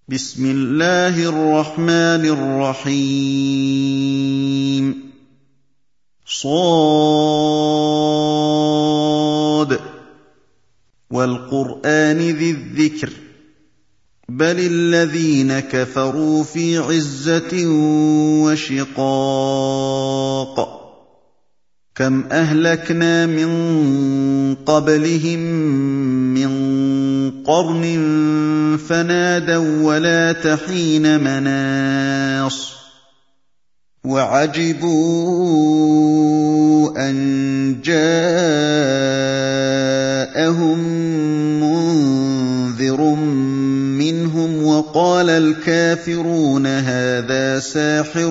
بسم الله الرحمن الرحيم صاد والقرآن ذي الذكر بل الذين كفروا في عزة وشقاق كم أهلكنا من قبلهم من قرن فنادوا ولا تحين مناص وعجبوا أن جاءهم منذر منهم وقال الكافرون هذا ساحر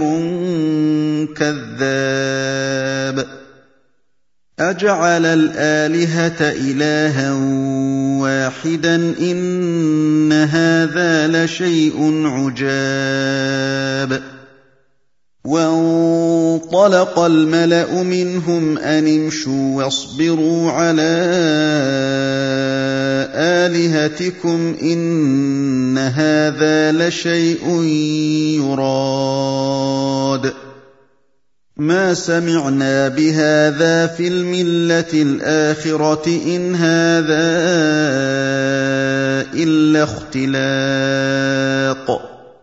كذاب أجعل الآلهة إلها واحدا إن هذا لشيء عجاب وانطلق الملأ منهم أن امشوا واصبروا على آلهتكم إن هذا لشيء يراد ما سمعنا بهذا في الملة الآخرة إن هذا إلا اختلاق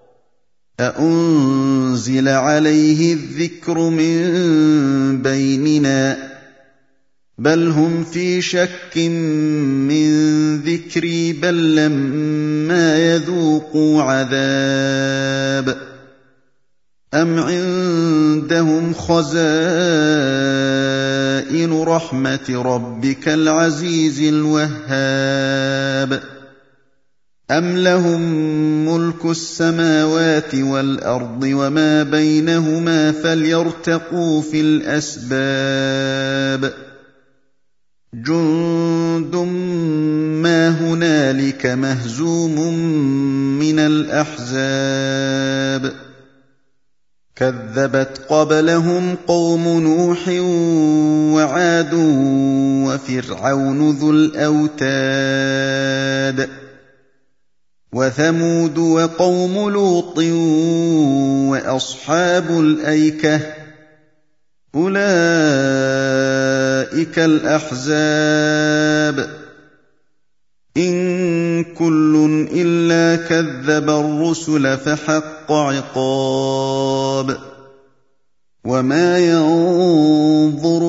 أأنزل عليه الذكر من بيننا بل هم في شك من ذكري بل لما يذوقوا عذاب أم عندهم خزائن رحمة ربك العزيز الوهاب أم لهم ملك السماوات والأرض وما بينهما فليرتقوا في الأسباب جند ما هنالك مهزوم من الأحزاب كذبت قبلهم قوم نوح وعاد وفرعون ذو الأوتاد وثمود وقوم لوط وأصحاب الأيكة أولئك الأحزاب إن كل إلا كذب الرسل فحق عقاب وما ينظر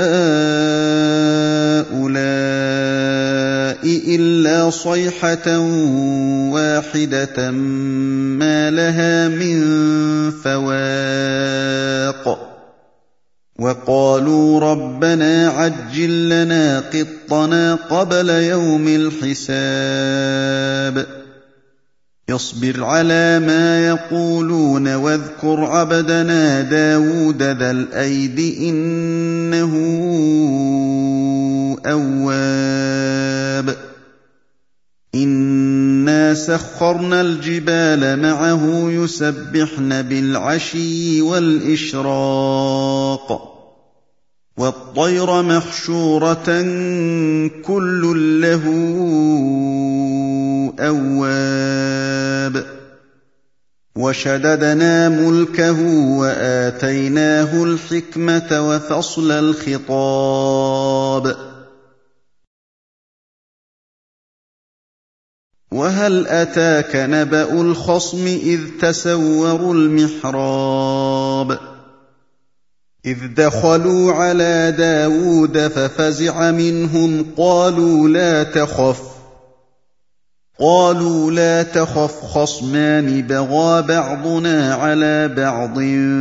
هؤلاء إلا صيحة واحدة ما لها من فواق وقالوا ربنا عجل لنا قطنا قبل يوم الحساب اصبر على ما يقولون واذكر عبدنا داود ذا الأيد إنه أواب إنا سخرنا الجبال معه يسبحن بالعشي والإشراق والطير محشورة كل له أواب وشددنا ملكه وآتيناه الحكمة وفصل الخطاب وهل أتاك نبأ الخصم إذ تسوروا المحراب إذ دخلوا على داود ففزع منهم قالوا لا تخف خصمان بغى بعضنا على بعض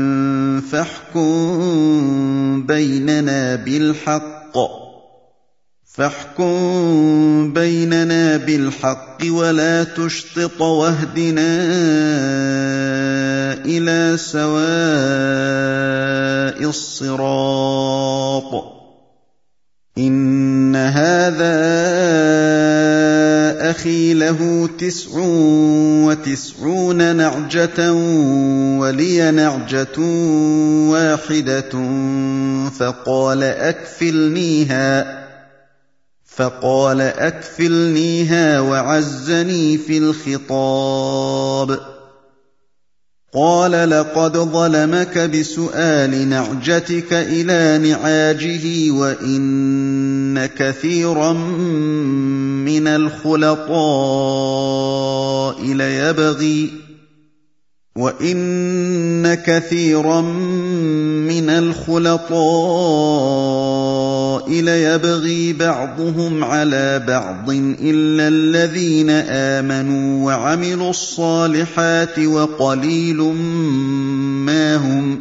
فاحكم بيننا بالحق ولا تشطط واهدنا إلى سواء الصراط إن هذا أخي له 99 نعجة ولي نعجة واحدة فقال فقال أكفلنيها وعزني في الخطاب. قال لقد ظلمك بسؤال نعجتك إلى نعاجه وإن كثيرا من الخلطاء ليبغي بعضهم على بعض إلا الذين آمنوا وعملوا الصالحات وقليل ما هم.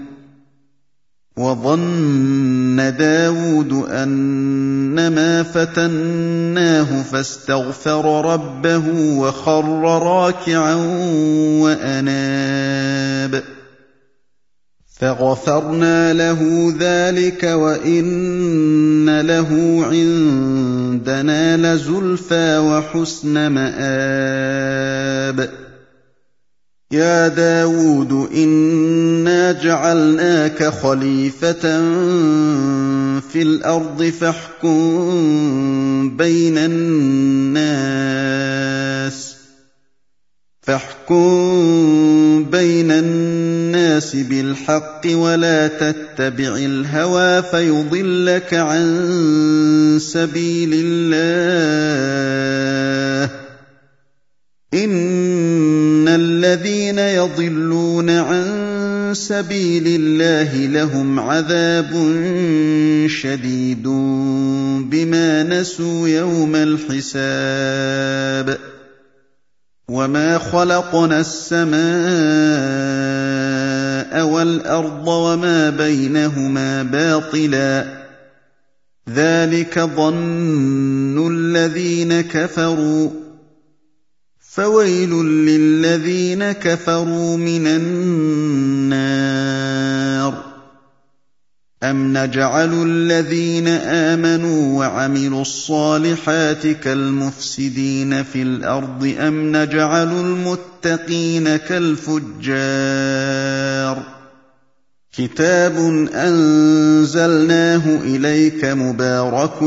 وظن داود أنما فتناه فاستغفر ربه وخر راكعا وأناب فغفرنا له ذلك وإن له عندنا لزلفى وحسن مآب. يا داود إنا جعلناك خليفة في الأرض فاحكم بين الناس بالحق ولا تتبع الهوى فيضلك عن سبيل الله. إن الذين يضلون عن سبيل الله لهم عذاب شديد بما نسوا يوم الحساب. وما خلقنا السماء والأرض وما بينهما باطلا ذلك ظن الذين كفروا فويل للذين كفروا من النار. أم نجعل الذين آمنوا وعملوا الصالحات كالمفسدين في الأرض أم نجعل المتقين كالفجار. كتاب أنزلناه إليك مبارك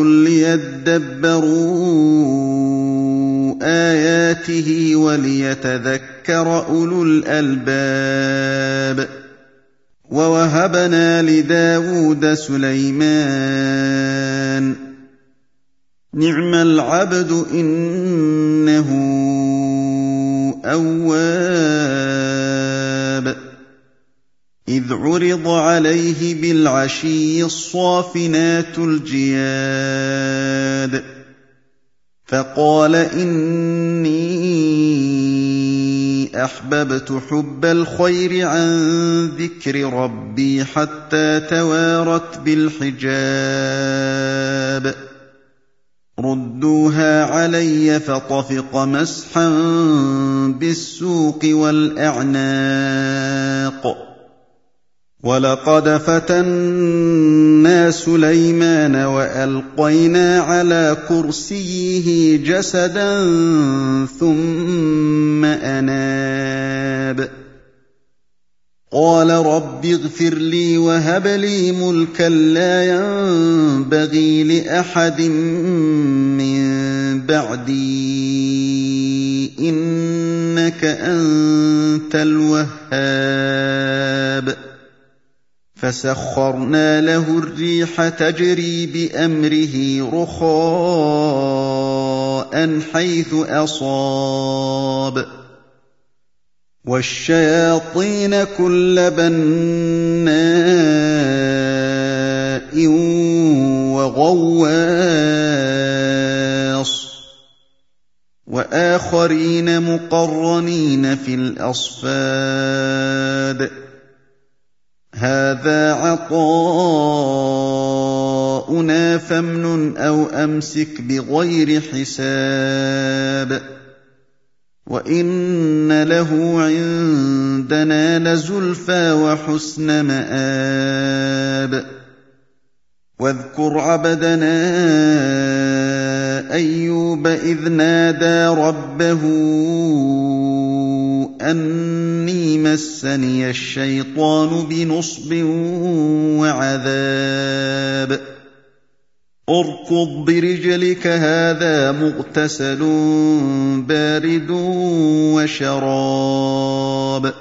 ليدبروا آياته وليتذكر أولو الألباب. ووهبنا لداود سليمان نعم العبد إنه أواب. إذ عرض عليه بالعشي الصافنات الجياد فقال إني أحببت حب الخير عن ذكر ربي حتى توارت بالحجاب. ردوها علي فطفق مسحا بالسوق والأعناق. ولقد فتنا سليمان وألقينا على كرسيه جسدا ثم أناب. قال رب اغفر لي وهب لي ملكا لا ينبغي لأحد من بعدي إنك أنت الوهاب. فسخرنا له الريح تجري بأمره رخاء حيث أصاب والشياطين كل بناء وغواص وآخرين مقرنين في الأصفاد. هذا عطاؤنا فامنن أو أمسك بغير حساب. وإن له عندنا لزلفى وحسن مآب. واذكر عبدنا أيوب إذ نادى ربه أني مسني الشيطان بنصب وعذاب. اركض برجلك هذا مغتسل بارد وشراب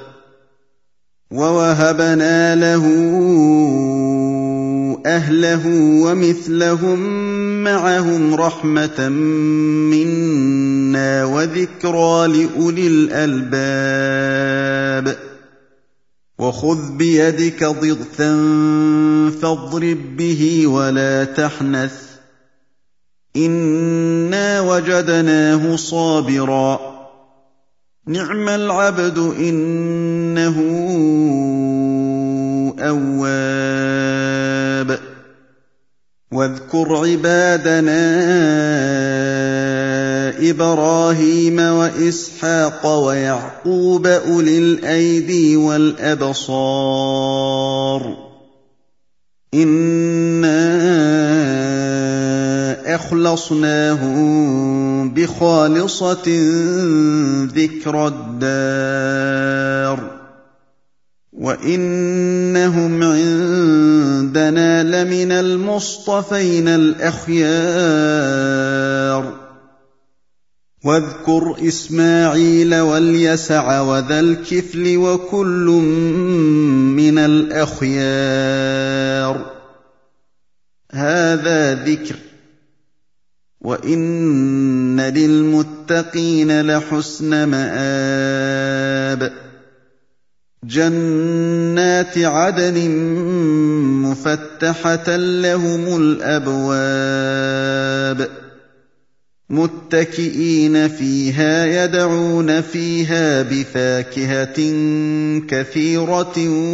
ووهبنا له أهله ومثلهم معهم رحمة منا وذكرى لأولي الألباب وخذ بيدك ضغثا فاضرب به ولا تحنث إنا وجدناه صابرا نعم العبد إنه أواب واذكر عبادنا إبراهيم وإسحاق ويعقوب أولي الأيدي والأبصار إنا أخلصناهم بخالصة ذكرى الدار وإنهم عندنا لمن المصطفين الأخيار واذكر إسماعيل واليسع وذا الكفل وكل من الأخيار هذا ذكر وإن للمتقين لحسن مآب جنات عدن مفتحة لهم الأبواب متكئين فيها يدعون فيها بفاكهة كثيرة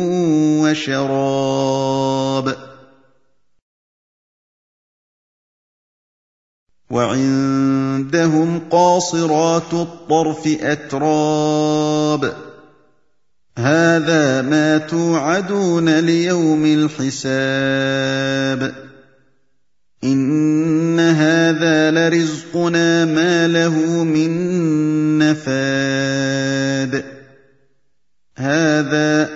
وشراب وعندهم قاصرات الطرف أتراب هذا ما توعدون ليوم الحساب إن هذا لرزقنا ما له من نفاد هذا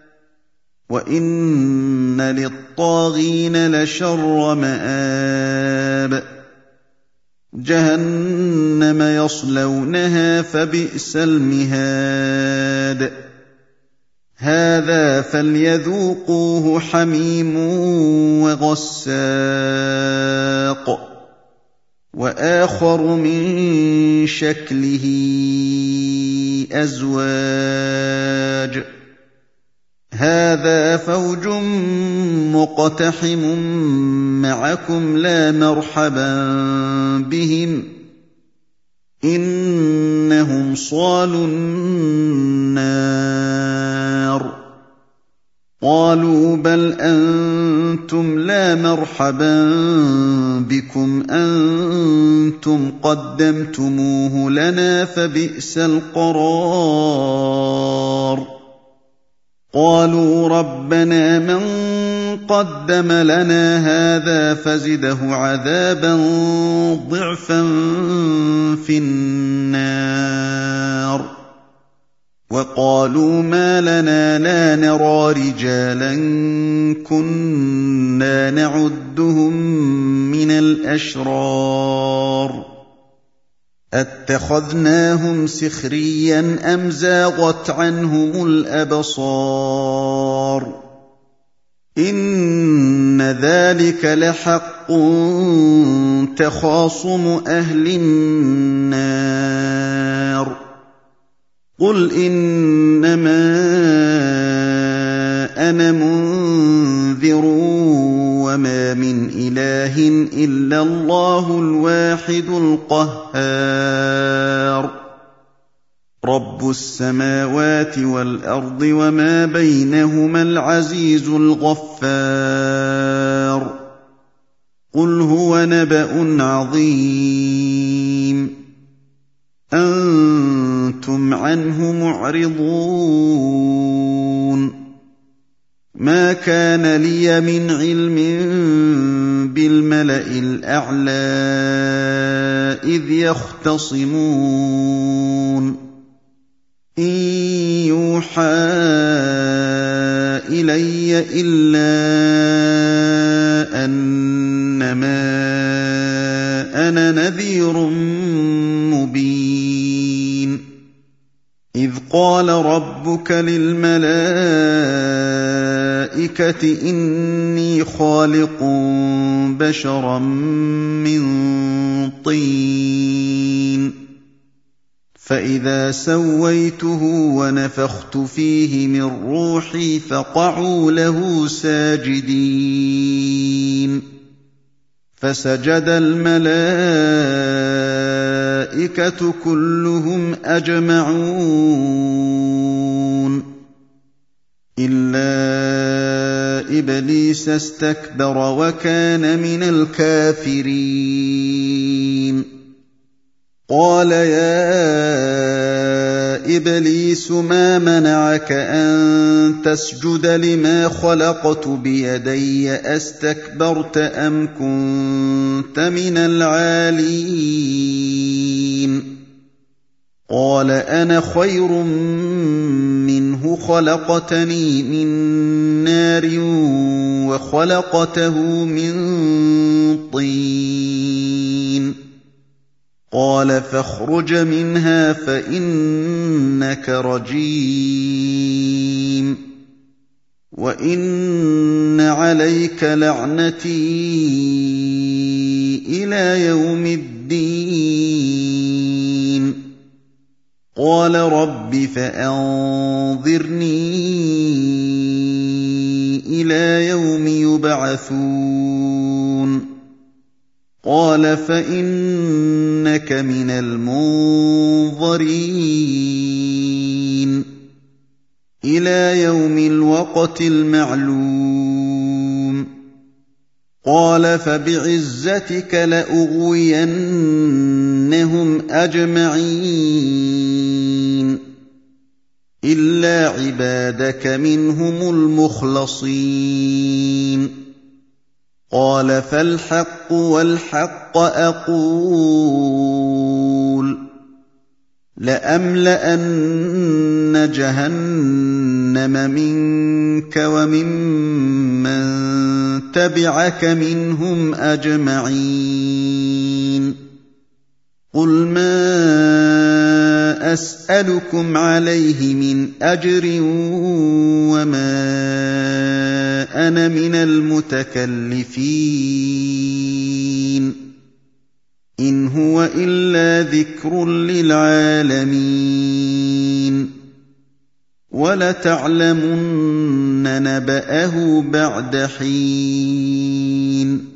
وإن للطاغين لشر مآب جهنم يصلونها فبئس المهاد هذا فليذوقوه حميم وغساق وآخر من شكله أزواج هذا فوج مقتحم معكم لا مرحبا بهم إنهم صالوا النار قالوا بل أنتم لا مرحبا بكم أنتم قدمتموه لنا فبئس القرار قالوا ربنا من قدم لنا هذا فزده عذابا ضعفا في النار وقالوا ما لنا لا نرى رجالا كنا نعدهم من الأشرار أتخذناهم سخريا أم زاغت عنهم الأبصار إن ذلك لحق تخاصم أهل النار قل إنما أنا منذر وما من إله إلا الله الواحد القهار رب السماوات والأرض وما بينهما العزيز الغفار قل هو نبأ عظيم أنتم عنه معرضون ما كان لي من علم بالملأ الأعلى إذ يختصمون إن يوحى إلي إلا أنما لنذير مبين إذ قال ربك للملائكة إني خالق بشرا من طين فإذا سويته ونفخت فيه من روحي فقعوا له ساجدين فسجد الملائكة كلهم أجمعون إلا إبليس استكبر وكان من الكافرين قال يا إبليس ما منعك أن تسجد لما خلقت بيدي أستكبرت أم كنت من العالين قال أنا خير منه خلقتني من نار وخلقته من طين قال فاخرج منها فإنك رجيم وإن عليك لعنتي إلى يوم الدين قال رب فأنظرني إلى يوم يبعثون قال فإنك من المنظرين إلى يوم الوقت المعلوم قال فبعزتك لأغوينهم أجمعين إلا عبادك منهم المخلصين قال فالحق والحق أقول لأملأن جهنم منك وممن تبعك منهم أجمعين قل ما أسألكم عليه من أجر وما أنا من المتكلفين إن هو إلا ذكر للعالمين ولتعلمن نبأه بعد حين